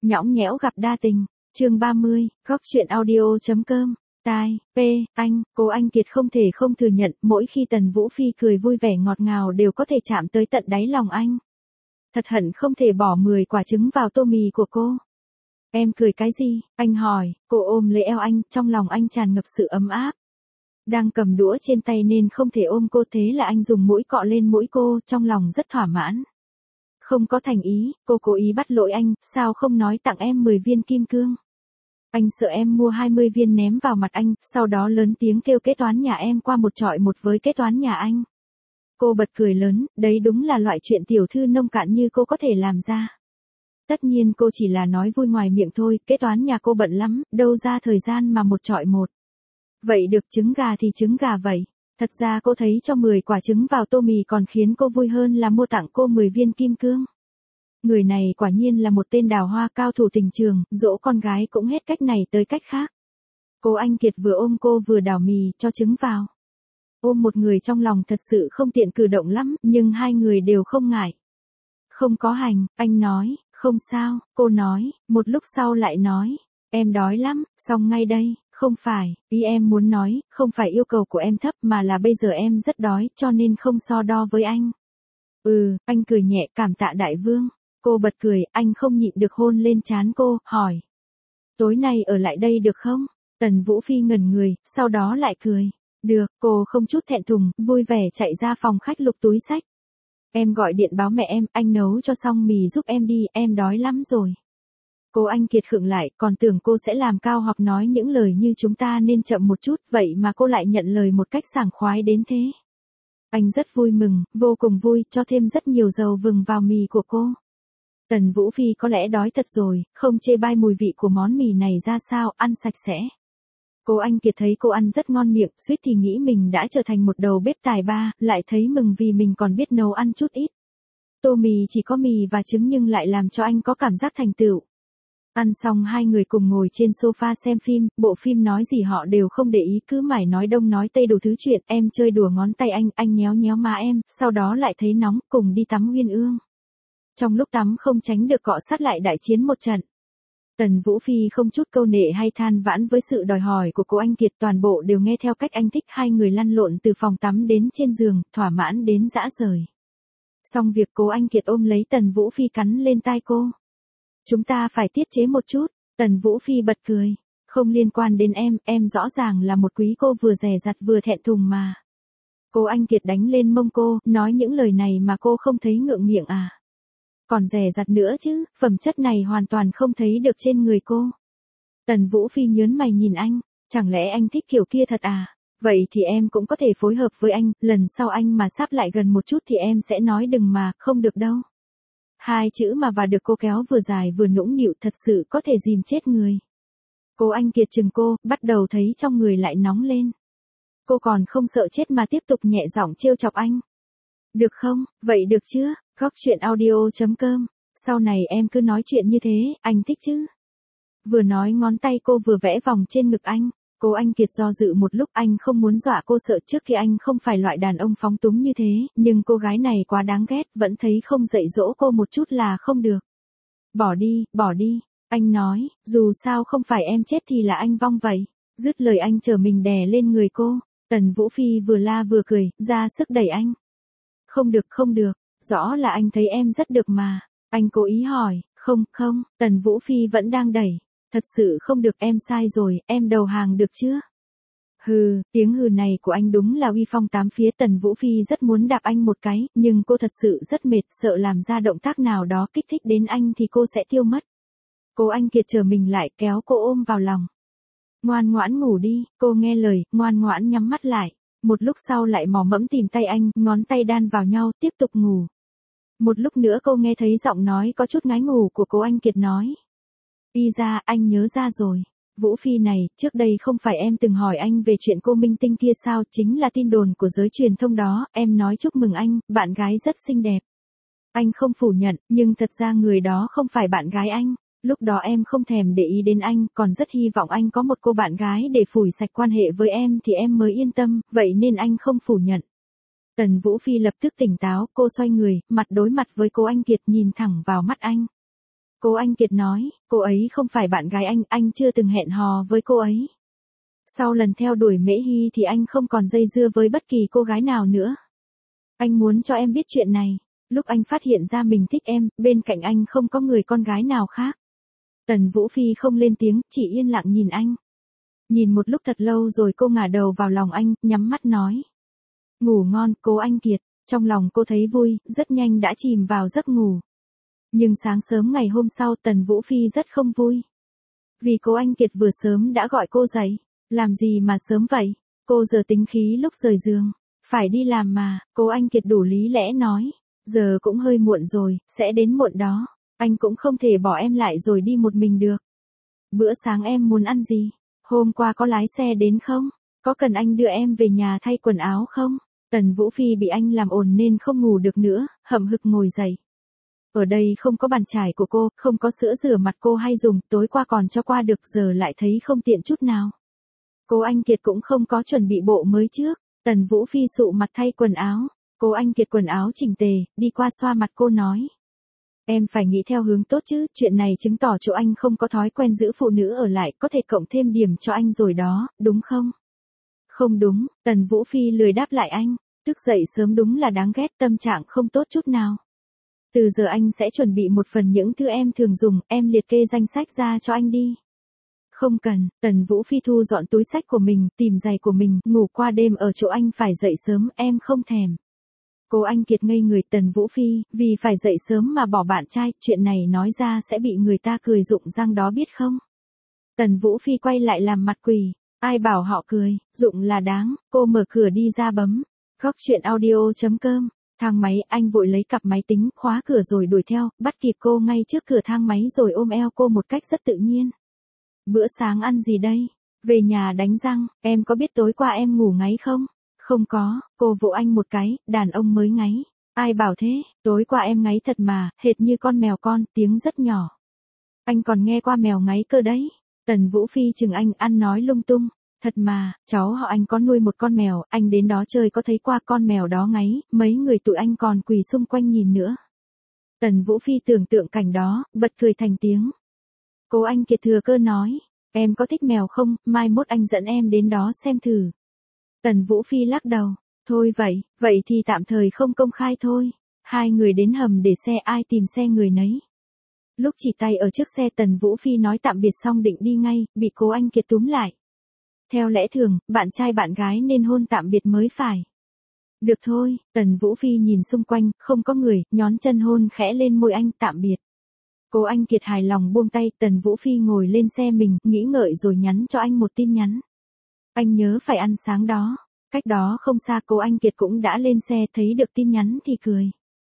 Nhõng nhẽo gặp đa tình. Chương 30, góc truyện audio.com. Tai, anh, cô anh Kiệt không thể không thừa nhận, mỗi khi Tần Vũ Phi cười vui vẻ ngọt ngào đều có thể chạm tới tận đáy lòng anh. Thật hận không thể bỏ 10 quả trứng vào tô mì của cô. Em cười cái gì? Anh hỏi, cô ôm lấy eo anh, trong lòng anh tràn ngập sự ấm áp. Đang cầm đũa trên tay nên không thể ôm cô, thế là anh dùng mũi cọ lên mũi cô, trong lòng rất thỏa mãn. Không có thành ý, cô cố ý bắt lỗi anh, sao không nói tặng em 10 viên kim cương. Anh sợ em mua 20 viên ném vào mặt anh, sau đó lớn tiếng kêu kế toán nhà em qua một chọi một với kế toán nhà anh. Cô bật cười lớn, đấy đúng là loại chuyện tiểu thư nông cạn như cô có thể làm ra. Tất nhiên cô chỉ là nói vui ngoài miệng thôi, kế toán nhà cô bận lắm, đâu ra thời gian mà một chọi một. Vậy được, trứng gà thì trứng gà vậy. Thật ra cô thấy cho 10 quả trứng vào tô mì còn khiến cô vui hơn là mua tặng cô 10 viên kim cương. Người này quả nhiên là một tên đào hoa cao thủ tình trường, dỗ con gái cũng hết cách này tới cách khác. Cô anh Kiệt vừa ôm cô vừa đảo mì cho trứng vào. Ôm một người trong lòng thật sự không tiện cử động lắm, nhưng hai người đều không ngại. Không có hành, anh nói, không sao, cô nói, một lúc sau lại nói, em đói lắm, xong ngay đây, không phải, ý em muốn nói, không phải yêu cầu của em thấp mà là bây giờ em rất đói cho nên không so đo với anh. Anh cười nhẹ, cảm tạ đại vương. Cô bật cười, anh không nhịn được hôn lên trán cô, hỏi. Tối nay ở lại đây được không? Tần Vũ Phi ngẩn người, sau đó lại cười. Được, cô không chút thẹn thùng, vui vẻ chạy ra phòng khách lục túi xách. Em gọi điện báo mẹ em, anh nấu cho xong mì giúp em đi, em đói lắm rồi. Cô anh Kiệt khựng lại, còn tưởng cô sẽ làm cao học nói những lời như chúng ta nên chậm một chút, vậy mà cô lại nhận lời một cách sảng khoái đến thế. Anh rất vui mừng, vô cùng vui, cho thêm rất nhiều dầu vừng vào mì của cô. Tần Vũ Phi có lẽ đói thật rồi, không chê bai mùi vị của món mì này ra sao, ăn sạch sẽ. Cô anh Kiệt thấy cô ăn rất ngon miệng, suýt thì nghĩ mình đã trở thành một đầu bếp tài ba, lại thấy mừng vì mình còn biết nấu ăn chút ít. Tô mì chỉ có mì và trứng nhưng lại làm cho anh có cảm giác thành tựu. Ăn xong hai người cùng ngồi trên sofa xem phim, bộ phim nói gì họ đều không để ý, cứ mải nói đông nói tây đủ thứ chuyện, em chơi đùa ngón tay anh nhéo nhéo má em, sau đó lại thấy nóng, cùng đi tắm Uyên Ương. Trong lúc tắm không tránh được cọ sát lại đại chiến một trận. Tần Vũ Phi không chút câu nệ hay than vãn với sự đòi hỏi của cô anh Kiệt, toàn bộ đều nghe theo cách anh thích, hai người lăn lộn từ phòng tắm đến trên giường, thỏa mãn đến dã rời. Xong việc cô anh Kiệt ôm lấy Tần Vũ Phi cắn lên tai cô. Chúng ta phải tiết chế một chút, Tần Vũ Phi bật cười. Không liên quan đến em rõ ràng là một quý cô vừa dè dặt vừa thẹn thùng mà. Cô anh Kiệt đánh lên mông cô, nói những lời này mà cô không thấy ngượng miệng à. Còn dè dặt nữa chứ, phẩm chất này hoàn toàn không thấy được trên người cô. Tần Vũ Phi nhớn mày nhìn anh, chẳng lẽ anh thích kiểu kia thật à? Vậy thì em cũng có thể phối hợp với anh, lần sau anh mà sáp lại gần một chút thì em sẽ nói đừng mà, không được đâu. Hai chữ mà và được cô kéo vừa dài vừa nũng nịu thật sự có thể dìm chết người. Cô anh Kiệt chừng cô, bắt đầu thấy trong người lại nóng lên. Cô còn không sợ chết mà tiếp tục nhẹ giọng trêu chọc anh. Được không, vậy được chưa? Góc truyện audio.com. Sau này em cứ nói chuyện như thế, anh thích chứ? Vừa nói ngón tay cô vừa vẽ vòng trên ngực anh. Cô anh Kiệt do dự một lúc, anh không muốn dọa cô sợ, trước khi anh không phải loại đàn ông phóng túng như thế, nhưng cô gái này quá đáng ghét, vẫn thấy không dạy dỗ cô một chút là không được. Bỏ đi, anh nói, dù sao không phải em chết thì là anh vong vậy. Dứt lời anh trở mình đè lên người cô. Tần Vũ Phi vừa la vừa cười, ra sức đẩy anh. Không được, rõ là anh thấy em rất được mà. Anh cố ý hỏi, không, Tần Vũ Phi vẫn đang đẩy. Thật sự không được, em sai rồi, em đầu hàng được chưa? Hừ, tiếng hừ này của anh đúng là uy phong tám phía. Tần Vũ Phi rất muốn đạp anh một cái, nhưng cô thật sự rất mệt, sợ làm ra động tác nào đó kích thích đến anh thì cô sẽ tiêu mất. Cô anh Kiệt trở mình lại, kéo cô ôm vào lòng. Ngoan ngoãn ngủ đi, cô nghe lời, ngoan ngoãn nhắm mắt lại. Một lúc sau lại mò mẫm tìm tay anh, ngón tay đan vào nhau, tiếp tục ngủ. Một lúc nữa cô nghe thấy giọng nói có chút ngái ngủ của cô anh Kiệt nói. Đi ra, anh nhớ ra rồi. Vũ Phi này, trước đây không phải em từng hỏi anh về chuyện cô minh tinh kia sao, chính là tin đồn của giới truyền thông đó, em nói chúc mừng anh, bạn gái rất xinh đẹp. Anh không phủ nhận, nhưng thật ra người đó không phải bạn gái anh. Lúc đó em không thèm để ý đến anh, còn rất hy vọng anh có một cô bạn gái để phủi sạch quan hệ với em thì em mới yên tâm, vậy nên anh không phủ nhận. Tần Vũ Phi lập tức tỉnh táo, cô xoay người, mặt đối mặt với cô anh Kiệt nhìn thẳng vào mắt anh. Cố Anh Kiệt nói, cô ấy không phải bạn gái anh chưa từng hẹn hò với cô ấy. Sau lần theo đuổi Mễ Hy thì anh không còn dây dưa với bất kỳ cô gái nào nữa. Anh muốn cho em biết chuyện này, lúc anh phát hiện ra mình thích em, bên cạnh anh không có người con gái nào khác. Tần Vũ Phi không lên tiếng, chỉ yên lặng nhìn anh. Nhìn một lúc thật lâu rồi cô ngả đầu vào lòng anh, nhắm mắt nói. Ngủ ngon, Cố Anh Kiệt. Trong lòng cô thấy vui, rất nhanh đã chìm vào giấc ngủ. Nhưng sáng sớm ngày hôm sau Tần Vũ Phi rất không vui. Vì Cố Anh Kiệt vừa sớm đã gọi cô dậy. Làm gì mà sớm vậy? Cô giờ tính khí lúc rời giường. Phải đi làm mà, Cố Anh Kiệt đủ lý lẽ nói. Giờ cũng hơi muộn rồi, sẽ đến muộn đó. Anh cũng không thể bỏ em lại rồi đi một mình được. Bữa sáng em muốn ăn gì? Hôm qua có lái xe đến không? Có cần anh đưa em về nhà thay quần áo không? Tần Vũ Phi bị anh làm ồn nên không ngủ được nữa, hậm hực ngồi dậy. Ở đây không có bàn chải của cô, không có sữa rửa mặt cô hay dùng, tối qua còn cho qua được giờ lại thấy không tiện chút nào. Cố Anh Kiệt cũng không có chuẩn bị bộ mới trước, Tần Vũ Phi sụ mặt thay quần áo. Cố Anh Kiệt quần áo chỉnh tề, đi qua xoa mặt cô nói. Em phải nghĩ theo hướng tốt chứ, chuyện này chứng tỏ chỗ anh không có thói quen giữ phụ nữ ở lại, có thể cộng thêm điểm cho anh rồi đó, đúng không? Không đúng, Tần Vũ Phi lười đáp lại anh, thức dậy sớm đúng là đáng ghét, tâm trạng không tốt chút nào. Từ giờ anh sẽ chuẩn bị một phần những thứ em thường dùng, em liệt kê danh sách ra cho anh đi. Không cần, Tần Vũ Phi thu dọn túi sách của mình, tìm giày của mình, ngủ qua đêm ở chỗ anh phải dậy sớm, em không thèm. Cố Anh Kiệt ngây người. Tần Vũ Phi, vì phải dậy sớm mà bỏ bạn trai, chuyện này nói ra sẽ bị người ta cười rụng răng đó biết không? Tần Vũ Phi quay lại làm mặt quỷ, ai bảo họ cười, rụng là đáng, cô mở cửa đi ra bấm. Góc chuyện audio.com, thang máy, anh vội lấy cặp máy tính, khóa cửa rồi đuổi theo, bắt kịp cô ngay trước cửa thang máy rồi ôm eo cô một cách rất tự nhiên. Bữa sáng ăn gì đây? Về nhà đánh răng, em có biết tối qua em ngủ ngáy không? Không có, cô vỗ anh một cái, đàn ông mới ngáy. Ai bảo thế, tối qua em ngáy thật mà, hệt như con mèo con, tiếng rất nhỏ. Anh còn nghe qua mèo ngáy cơ đấy. Tần Vũ Phi chừng anh, ăn nói lung tung. Thật mà, cháu họ anh có nuôi một con mèo, anh đến đó chơi có thấy qua con mèo đó ngáy, mấy người tụi anh còn quỳ xung quanh nhìn nữa. Tần Vũ Phi tưởng tượng cảnh đó, bật cười thành tiếng. Cố Anh Kiệt thừa cơ nói, em có thích mèo không, mai mốt anh dẫn em đến đó xem thử. Tần Vũ Phi lắc đầu, thôi vậy thì tạm thời không công khai thôi. Hai người đến hầm để xe, ai tìm xe người nấy. Lúc chỉ tay ở trước xe Tần Vũ Phi nói tạm biệt xong định đi ngay, bị Cố Anh Kiệt túm lại. Theo lẽ thường, bạn trai bạn gái nên hôn tạm biệt mới phải. Được thôi, Tần Vũ Phi nhìn xung quanh, không có người, nhón chân hôn khẽ lên môi anh, tạm biệt. Cố Anh Kiệt hài lòng buông tay, Tần Vũ Phi ngồi lên xe mình, nghĩ ngợi rồi nhắn cho anh một tin nhắn. Anh nhớ phải ăn sáng đó. Cách đó không xa Cố Anh Kiệt cũng đã lên xe, thấy được tin nhắn thì cười.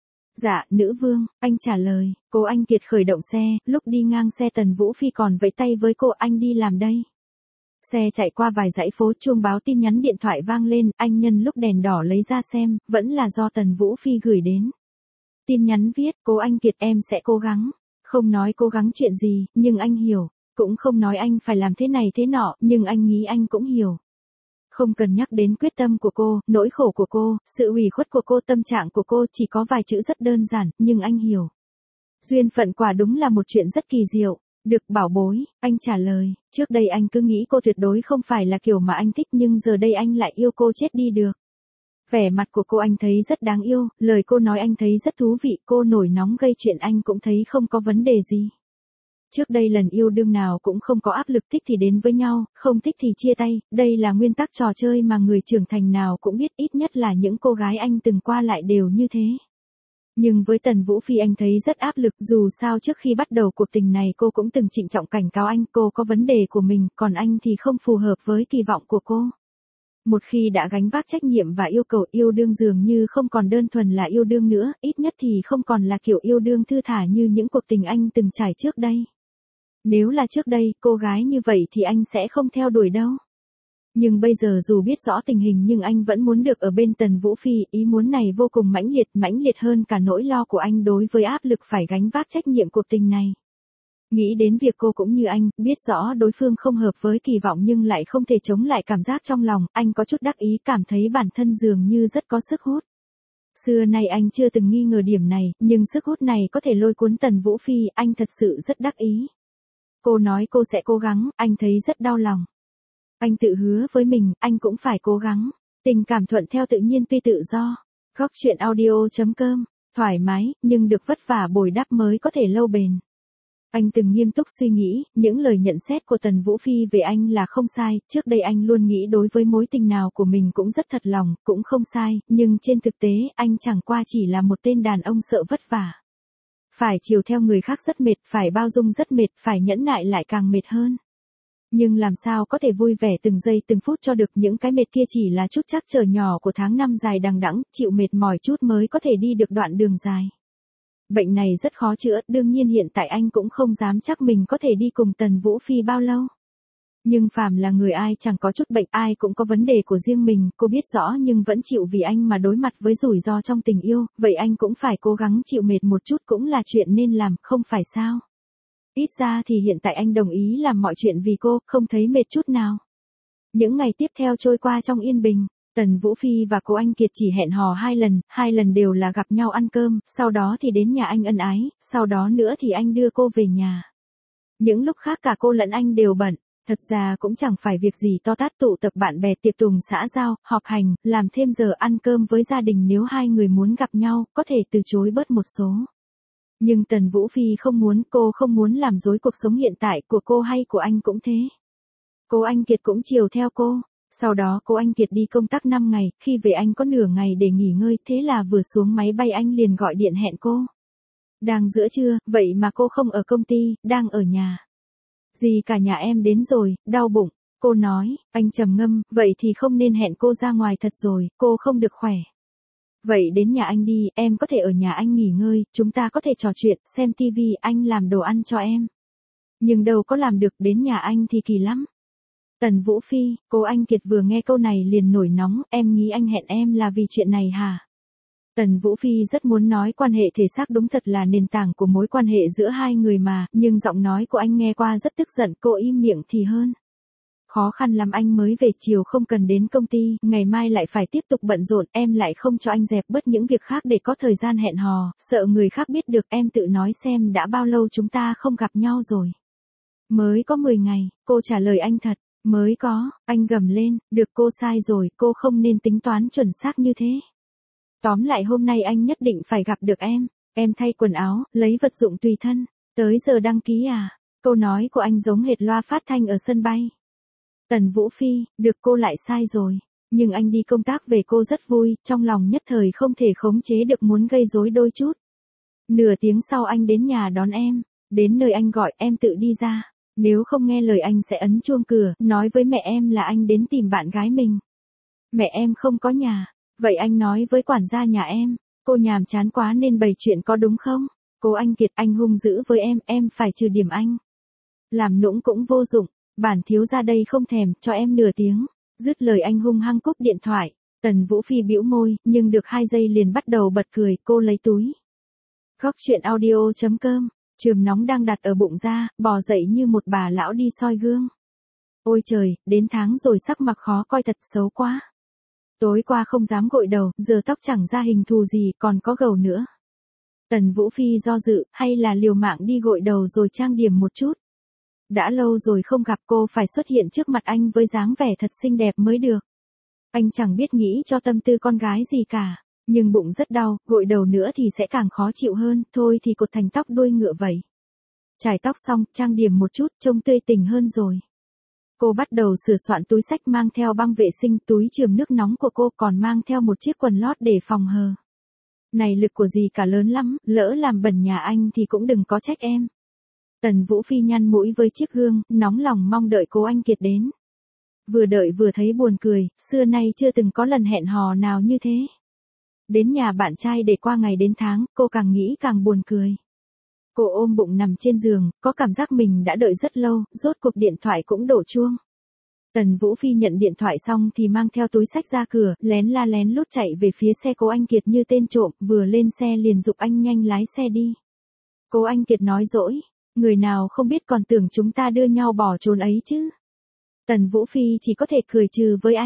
Dạ, nữ vương, anh trả lời. Cố Anh Kiệt khởi động xe, lúc đi ngang xe Tần Vũ Phi còn vẫy tay với cô, anh đi làm đây. Xe chạy qua vài dãy phố, chuông báo tin nhắn điện thoại vang lên, anh nhân lúc đèn đỏ lấy ra xem, vẫn là do Tần Vũ Phi gửi đến. Tin nhắn viết, Cố Anh Kiệt em sẽ cố gắng. Không nói cố gắng chuyện gì, nhưng anh hiểu. Cũng không nói anh phải làm thế này thế nọ, nhưng anh nghĩ anh cũng hiểu. Không cần nhắc đến quyết tâm của cô, nỗi khổ của cô, sự ủy khuất của cô, tâm trạng của cô, chỉ có vài chữ rất đơn giản, nhưng anh hiểu. Duyên phận quả đúng là một chuyện rất kỳ diệu. Được bảo bối, anh trả lời, trước đây anh cứ nghĩ cô tuyệt đối không phải là kiểu mà anh thích nhưng giờ đây anh lại yêu cô chết đi được. Vẻ mặt của cô anh thấy rất đáng yêu, lời cô nói anh thấy rất thú vị, cô nổi nóng gây chuyện anh cũng thấy không có vấn đề gì. Trước đây lần yêu đương nào cũng không có áp lực, thích thì đến với nhau, không thích thì chia tay, đây là nguyên tắc trò chơi mà người trưởng thành nào cũng biết, ít nhất là những cô gái anh từng qua lại đều như thế. Nhưng với Tần Vũ Phi anh thấy rất áp lực, dù sao trước khi bắt đầu cuộc tình này cô cũng từng trịnh trọng cảnh cáo anh, cô có vấn đề của mình, còn anh thì không phù hợp với kỳ vọng của cô. Một khi đã gánh vác trách nhiệm và yêu cầu, yêu đương dường như không còn đơn thuần là yêu đương nữa, ít nhất thì không còn là kiểu yêu đương thư thả như những cuộc tình anh từng trải trước đây. Nếu là trước đây, cô gái như vậy thì anh sẽ không theo đuổi đâu. Nhưng bây giờ dù biết rõ tình hình nhưng anh vẫn muốn được ở bên Tần Vũ Phi, ý muốn này vô cùng mãnh liệt hơn cả nỗi lo của anh đối với áp lực phải gánh vác trách nhiệm cuộc tình này. Nghĩ đến việc cô cũng như anh, biết rõ đối phương không hợp với kỳ vọng nhưng lại không thể chống lại cảm giác trong lòng, anh có chút đắc ý, cảm thấy bản thân dường như rất có sức hút. Xưa nay anh chưa từng nghi ngờ điểm này, nhưng sức hút này có thể lôi cuốn Tần Vũ Phi, anh thật sự rất đắc ý. Cô nói cô sẽ cố gắng, anh thấy rất đau lòng. Anh tự hứa với mình, anh cũng phải cố gắng. Tình cảm thuận theo tự nhiên tuy tự do. Góc chuyện audio.com, thoải mái, nhưng được vất vả bồi đắp mới có thể lâu bền. Anh từng nghiêm túc suy nghĩ, những lời nhận xét của Tần Vũ Phi về anh là không sai, trước đây anh luôn nghĩ đối với mối tình nào của mình cũng rất thật lòng, cũng không sai, nhưng trên thực tế, anh chẳng qua chỉ là một tên đàn ông sợ vất vả. Phải chiều theo người khác rất mệt, phải bao dung rất mệt, phải nhẫn nại lại càng mệt hơn. Nhưng làm sao có thể vui vẻ từng giây từng phút cho được, những cái mệt kia chỉ là chút trắc trở nhỏ của tháng năm dài đằng đẵng, chịu mệt mỏi chút mới có thể đi được đoạn đường dài. Bệnh này rất khó chữa, đương nhiên hiện tại anh cũng không dám chắc mình có thể đi cùng Tần Vũ Phi bao lâu. Nhưng phàm là người ai chẳng có chút bệnh, ai cũng có vấn đề của riêng mình, cô biết rõ nhưng vẫn chịu vì anh mà đối mặt với rủi ro trong tình yêu, vậy anh cũng phải cố gắng chịu mệt một chút cũng là chuyện nên làm, không phải sao? Ít ra thì hiện tại anh đồng ý làm mọi chuyện vì cô, không thấy mệt chút nào. Những ngày tiếp theo trôi qua trong yên bình. Tần Vũ Phi và cô anh Kiệt chỉ hẹn hò 2 lần đều là gặp nhau ăn cơm, sau đó thì đến nhà anh ân ái, sau đó nữa thì anh đưa cô về nhà. Những lúc khác cả cô lẫn anh đều bận, thật ra cũng chẳng phải việc gì to tát, tụ tập bạn bè, tiệc tùng xã giao, họp hành, làm thêm giờ ăn cơm với gia đình, nếu hai người muốn gặp nhau, có thể từ chối bớt một số. Nhưng Tần Vũ Phi không muốn, cô không muốn làm rối cuộc sống hiện tại của cô hay của anh cũng thế. Cô anh Kiệt cũng chiều theo cô. Sau đó cô anh Kiệt đi công tác 5 ngày, khi về anh có nửa ngày để nghỉ ngơi, thế là vừa xuống máy bay anh liền gọi điện hẹn cô. Đang giữa trưa, vậy mà cô không ở công ty, đang ở nhà. Gì cả nhà em đến rồi, đau bụng, cô nói, anh trầm ngâm, vậy thì không nên hẹn cô ra ngoài thật rồi, cô không được khỏe. Vậy đến nhà anh đi, em có thể ở nhà anh nghỉ ngơi, chúng ta có thể trò chuyện, xem tivi, anh làm đồ ăn cho em. Nhưng đâu có làm được, đến nhà anh thì kỳ lắm. Tần Vũ Phi, cô anh Kiệt vừa nghe câu này liền nổi nóng, em nghĩ anh hẹn em là vì chuyện này hả? Tần Vũ Phi rất muốn nói quan hệ thể xác đúng thật là nền tảng của mối quan hệ giữa hai người mà, nhưng giọng nói của anh nghe qua rất tức giận, cô im miệng thì hơn. Khó khăn lắm anh mới về, chiều không cần đến công ty, ngày mai lại phải tiếp tục bận rộn, em lại không cho anh dẹp bớt những việc khác để có thời gian hẹn hò, sợ người khác biết được, em tự nói xem đã bao lâu chúng ta không gặp nhau rồi. Mới có 10 ngày, cô trả lời anh thật. Mới có, anh gầm lên, được, cô sai rồi, cô không nên tính toán chuẩn xác như thế. Tóm lại hôm nay anh nhất định phải gặp được em thay quần áo, lấy vật dụng tùy thân, tới giờ đăng ký à? Câu nói của anh giống hệt loa phát thanh ở sân bay. Tần Vũ Phi, được, cô lại sai rồi, nhưng anh đi công tác về cô rất vui, trong lòng nhất thời không thể khống chế được muốn gây rối đôi chút. Nửa tiếng sau anh đến nhà đón em, đến nơi anh gọi em tự đi ra. Nếu không nghe lời anh sẽ ấn chuông cửa, nói với mẹ em là anh đến tìm bạn gái mình. Mẹ em không có nhà, vậy anh nói với quản gia nhà em, cô nhàm chán quá nên bày chuyện có đúng không? Cô anh Kiệt, anh hung dữ với em phải trừ điểm anh. Làm nũng cũng vô dụng, bản thiếu gia đây không thèm, cho em nửa tiếng. Dứt lời anh hung hăng cúp điện thoại, Tần Vũ Phi bĩu môi, nhưng được 2 giây liền bắt đầu bật cười, cô lấy túi. Góc chuyện audio.com. Chườm nóng đang đặt ở bụng ra, bò dậy như một bà lão đi soi gương. Ôi trời, đến tháng rồi sắc mặt khó coi thật, xấu quá. Tối qua không dám gội đầu, giờ tóc chẳng ra hình thù gì, còn có gầu nữa. Tần Vũ Phi do dự, hay là liều mạng đi gội đầu rồi trang điểm một chút. Đã lâu rồi không gặp, cô phải xuất hiện trước mặt anh với dáng vẻ thật xinh đẹp mới được. Anh chẳng biết nghĩ cho tâm tư con gái gì cả. Nhưng bụng rất đau, gội đầu nữa thì sẽ càng khó chịu hơn, thôi thì cột thành tóc đuôi ngựa vậy. Chải tóc xong, trang điểm một chút, trông tươi tỉnh hơn rồi. Cô bắt đầu sửa soạn túi xách, mang theo băng vệ sinh, túi chườm nước nóng của cô, còn mang theo một chiếc quần lót để phòng hờ. Này lực của gì cả lớn lắm, lỡ làm bẩn nhà anh thì cũng đừng có trách em. Tần Vũ Phi nhăn mũi với chiếc gương, nóng lòng mong đợi cô anh Kiệt đến. Vừa đợi vừa thấy buồn cười, xưa nay chưa từng có lần hẹn hò nào như thế. Đến nhà bạn trai để qua ngày đến tháng, cô càng nghĩ càng buồn cười. Cô ôm bụng nằm trên giường, có cảm giác mình đã đợi rất lâu, rốt cuộc điện thoại cũng đổ chuông. Tần Vũ Phi nhận điện thoại xong thì mang theo túi xách ra cửa, lén la lén lút chạy về phía xe cô anh Kiệt như tên trộm, vừa lên xe liền giục anh nhanh lái xe đi. Cô anh Kiệt nói dỗi, người nào không biết còn tưởng chúng ta đưa nhau bỏ trốn ấy chứ. Tần Vũ Phi chỉ có thể cười trừ với anh,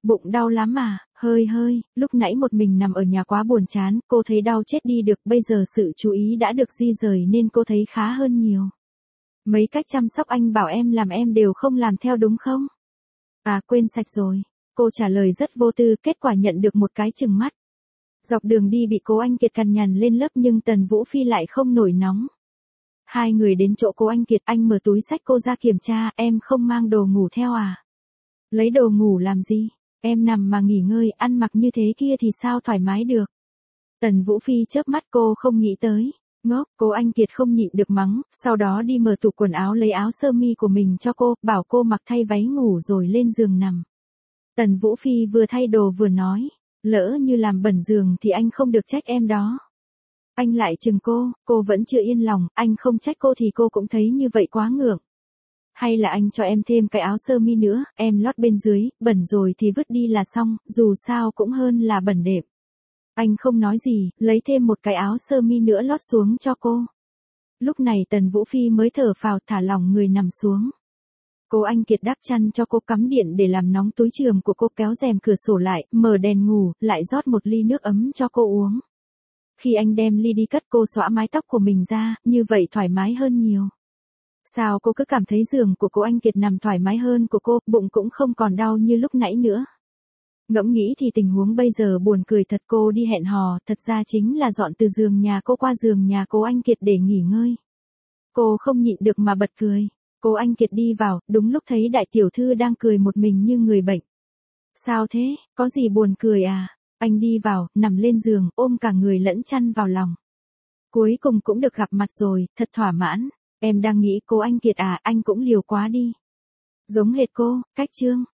Bụng đau lắm à, hơi hơi, lúc nãy một mình nằm ở nhà quá buồn chán, cô thấy đau chết đi được, bây giờ sự chú ý đã được di rời nên cô thấy khá hơn nhiều. Mấy cách chăm sóc anh bảo em làm em đều không làm theo đúng không? À quên sạch rồi. Cô trả lời rất vô tư, kết quả nhận được một cái chừng mắt. Dọc đường đi bị Cố Anh Kiệt cằn nhằn lên lớp nhưng Tần Vũ Phi lại không nổi nóng. Hai người đến chỗ Cố Anh Kiệt, anh mở túi xách cô ra kiểm tra, em không mang đồ ngủ theo à? Lấy đồ ngủ làm gì? Em nằm mà nghỉ ngơi, ăn mặc như thế kia thì sao thoải mái được? Tần Vũ Phi chớp mắt, cô không nghĩ tới. Ngốc, Cố Anh Kiệt không nhịn được mắng, sau đó đi mở tủ quần áo lấy áo sơ mi của mình cho cô, bảo cô mặc thay váy ngủ rồi lên giường nằm. Tần Vũ Phi vừa thay đồ vừa nói, lỡ như làm bẩn giường thì anh không được trách em đó. Anh lại chừng cô vẫn chưa yên lòng, anh không trách cô thì cô cũng thấy như vậy quá ngượng. Hay là anh cho em thêm cái áo sơ mi nữa, em lót bên dưới, bẩn rồi thì vứt đi là xong, dù sao cũng hơn là bẩn đệm. Anh không nói gì, lấy thêm một cái áo sơ mi nữa lót xuống cho cô. Lúc này Tần Vũ Phi mới thở phào thả lỏng người nằm xuống. Cố Anh Kiệt đắp chăn cho cô, cắm điện để làm nóng túi chườm của cô, kéo rèm cửa sổ lại, mở đèn ngủ, lại rót một ly nước ấm cho cô uống. Khi anh đem ly đi cất, cô xõa mái tóc của mình ra, như vậy thoải mái hơn nhiều. Sao cô cứ cảm thấy giường của Cố Anh Kiệt nằm thoải mái hơn của cô, bụng cũng không còn đau như lúc nãy nữa. Ngẫm nghĩ thì tình huống bây giờ buồn cười thật, cô đi hẹn hò, thật ra chính là dọn từ giường nhà cô qua giường nhà Cố Anh Kiệt để nghỉ ngơi. Cô không nhịn được mà bật cười. Cố Anh Kiệt đi vào, đúng lúc thấy đại tiểu thư đang cười một mình như người bệnh. Sao thế, có gì buồn cười à? Anh đi vào, nằm lên giường, ôm cả người lẫn chăn vào lòng. Cuối cùng cũng được gặp mặt rồi, thật thỏa mãn. Em đang nghĩ Cố Anh Kiệt à, anh cũng liều quá đi. Giống hệt cô, cách chương.